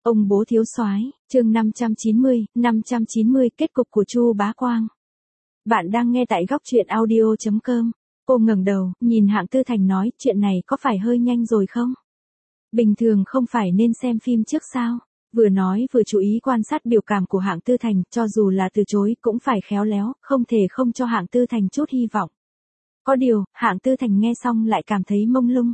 Ông bố thiếu soái, chương 590 kết cục của Chu Bá Quang. Bạn đang nghe tại góc truyện audio.com. Cô ngẩng đầu, nhìn Hạng Tư Thành nói, chuyện này có phải hơi nhanh rồi không? Bình thường không phải nên xem phim trước sao? Vừa nói vừa chú ý quan sát biểu cảm của Hạng Tư Thành, cho dù là từ chối cũng phải khéo léo, không thể không cho Hạng Tư Thành chút hy vọng. Có điều, Hạng Tư Thành nghe xong lại cảm thấy mông lung.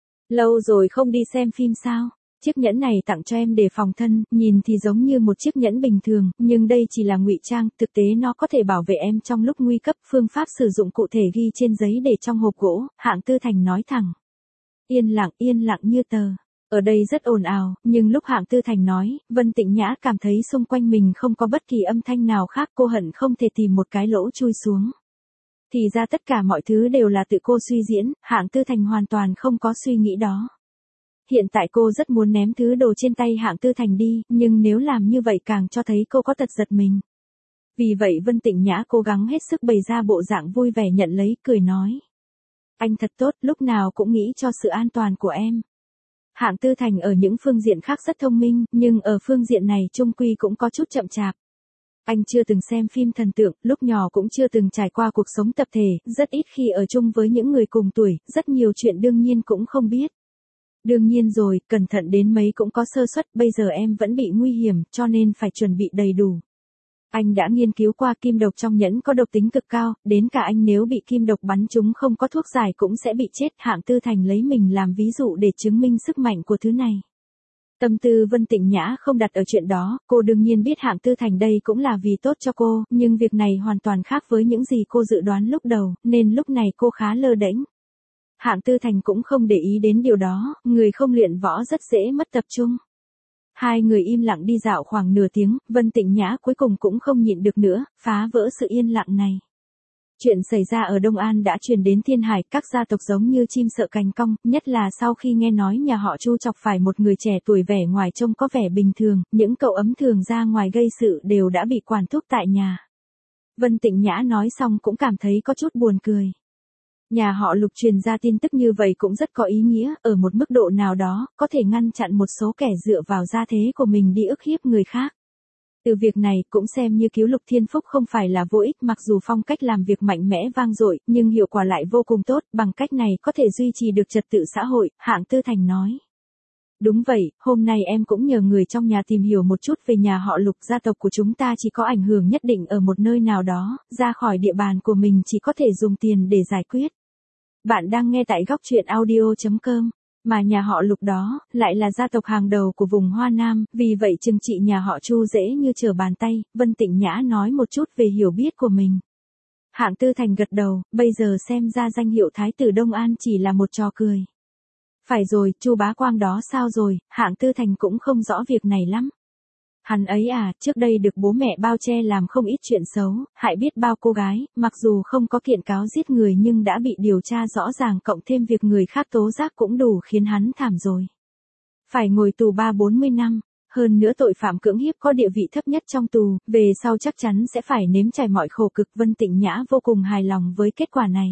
Lâu rồi không đi xem phim sao? Chiếc nhẫn này tặng cho em để phòng thân, nhìn thì giống như một chiếc nhẫn bình thường, nhưng đây chỉ là ngụy trang, thực tế nó có thể bảo vệ em trong lúc nguy cấp, phương pháp sử dụng cụ thể ghi trên giấy để trong hộp gỗ, Hạng Tư Thành nói thẳng. Yên lặng như tờ. Ở đây rất ồn ào, nhưng lúc Hạng Tư Thành nói, Vân Tịnh Nhã cảm thấy xung quanh mình không có bất kỳ âm thanh nào khác, cô hận không thể tìm một cái lỗ chui xuống. Thì ra tất cả mọi thứ đều là tự cô suy diễn, Hạng Tư Thành hoàn toàn không có suy nghĩ đó. Hiện tại cô rất muốn ném thứ đồ trên tay Hạng Tư Thành đi, nhưng nếu làm như vậy càng cho thấy cô có tật giật mình. Vì vậy Vân Tịnh Nhã cố gắng hết sức bày ra bộ dạng vui vẻ nhận lấy, cười nói. Anh thật tốt, lúc nào cũng nghĩ cho sự an toàn của em. Hạng Tư Thành ở những phương diện khác rất thông minh, nhưng ở phương diện này chung quy cũng có chút chậm chạp. Anh chưa từng xem phim thần tượng, lúc nhỏ cũng chưa từng trải qua cuộc sống tập thể, rất ít khi ở chung với những người cùng tuổi, rất nhiều chuyện đương nhiên cũng không biết. Đương nhiên rồi, cẩn thận đến mấy cũng có sơ suất, bây giờ em vẫn bị nguy hiểm, cho nên phải chuẩn bị đầy đủ. Anh đã nghiên cứu qua kim độc trong nhẫn có độc tính cực cao, đến cả anh nếu bị kim độc bắn trúng không có thuốc giải cũng sẽ bị chết. Hạng Tư Thành lấy mình làm ví dụ để chứng minh sức mạnh của thứ này. Tâm tư Vân Tịnh Nhã không đặt ở chuyện đó, cô đương nhiên biết Hạng Tư Thành đây cũng là vì tốt cho cô, nhưng việc này hoàn toàn khác với những gì cô dự đoán lúc đầu, nên lúc này cô khá lơ đễnh. Hạng Tư Thành cũng không để ý đến điều đó, người không luyện võ rất dễ mất tập trung. Hai người im lặng đi dạo khoảng nửa tiếng, Vân Tịnh Nhã cuối cùng cũng không nhịn được nữa, phá vỡ sự yên lặng này. Chuyện xảy ra ở Đông An đã truyền đến Thiên Hải, các gia tộc giống như chim sợ cành cong, nhất là sau khi nghe nói nhà họ Chu chọc phải một người trẻ tuổi vẻ ngoài trông có vẻ bình thường, những cậu ấm thường ra ngoài gây sự đều đã bị quản thúc tại nhà. Vân Tịnh Nhã nói xong cũng cảm thấy có chút buồn cười. Nhà họ Lục truyền ra tin tức như vậy cũng rất có ý nghĩa, ở một mức độ nào đó, có thể ngăn chặn một số kẻ dựa vào gia thế của mình đi ức hiếp người khác. Từ việc này cũng xem như cứu Lục Thiên Phúc không phải là vô ích, mặc dù phong cách làm việc mạnh mẽ vang dội, nhưng hiệu quả lại vô cùng tốt, bằng cách này có thể duy trì được trật tự xã hội, Hạng Tư Thành nói. Đúng vậy, hôm nay em cũng nhờ người trong nhà tìm hiểu một chút về nhà họ Lục, gia tộc của chúng ta chỉ có ảnh hưởng nhất định ở một nơi nào đó, ra khỏi địa bàn của mình chỉ có thể dùng tiền để giải quyết. Bạn đang nghe tại góc truyện audio.com, mà nhà họ Lục đó, lại là gia tộc hàng đầu của vùng Hoa Nam, vì vậy trừng trị nhà họ Chu dễ như trở bàn tay. Vân Tịnh Nhã nói một chút về hiểu biết của mình. Hạng Tư Thành gật đầu, bây giờ xem ra danh hiệu Thái tử Đông An chỉ là một trò cười. Phải rồi, Chu Bá Quang đó sao rồi, Hạng Tư Thành cũng không rõ việc này lắm. Hắn ấy à, trước đây được bố mẹ bao che làm không ít chuyện xấu, hại biết bao cô gái, mặc dù không có kiện cáo giết người nhưng đã bị điều tra rõ ràng, cộng thêm việc người khác tố giác cũng đủ khiến hắn thảm rồi. Phải ngồi tù 30-40 năm, hơn nữa tội phạm cưỡng hiếp có địa vị thấp nhất trong tù, về sau chắc chắn sẽ phải nếm trải mọi khổ cực. Vân Tịnh Nhã vô cùng hài lòng với kết quả này.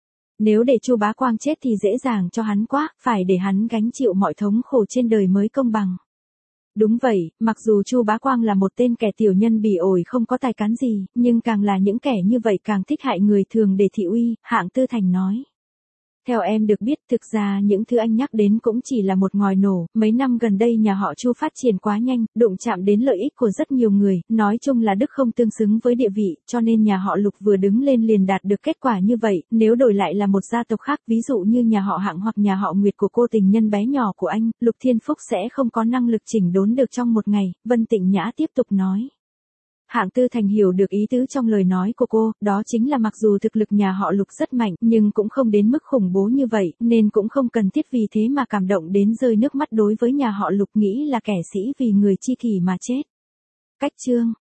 Nếu để Chu Bá Quang chết thì dễ dàng cho hắn quá, phải để hắn gánh chịu mọi thống khổ trên đời mới công bằng. Đúng vậy, mặc dù Chu Bá Quang là một tên kẻ tiểu nhân bỉ ổi không có tài cán gì, nhưng càng là những kẻ như vậy càng thích hại người thường để thị uy, Hạng Tư Thành nói. Theo em được biết, thực ra những thứ anh nhắc đến cũng chỉ là một ngòi nổ, mấy năm gần đây nhà họ Chu phát triển quá nhanh, đụng chạm đến lợi ích của rất nhiều người, nói chung là đức không tương xứng với địa vị, cho nên nhà họ Lục vừa đứng lên liền đạt được kết quả như vậy, nếu đổi lại là một gia tộc khác, ví dụ như nhà họ Hạng hoặc nhà họ Nguyệt của cô tình nhân bé nhỏ của anh, Lục Thiên Phúc sẽ không có năng lực chỉnh đốn được trong một ngày. Vân Tịnh Nhã tiếp tục nói. Hạng Tư Thành hiểu được ý tứ trong lời nói của cô, đó chính là mặc dù thực lực nhà họ Lục rất mạnh, nhưng cũng không đến mức khủng bố như vậy, nên cũng không cần thiết vì thế mà cảm động đến rơi nước mắt. Đối với nhà họ Lục nghĩ là kẻ sĩ vì người chi kỷ mà chết. Cách chương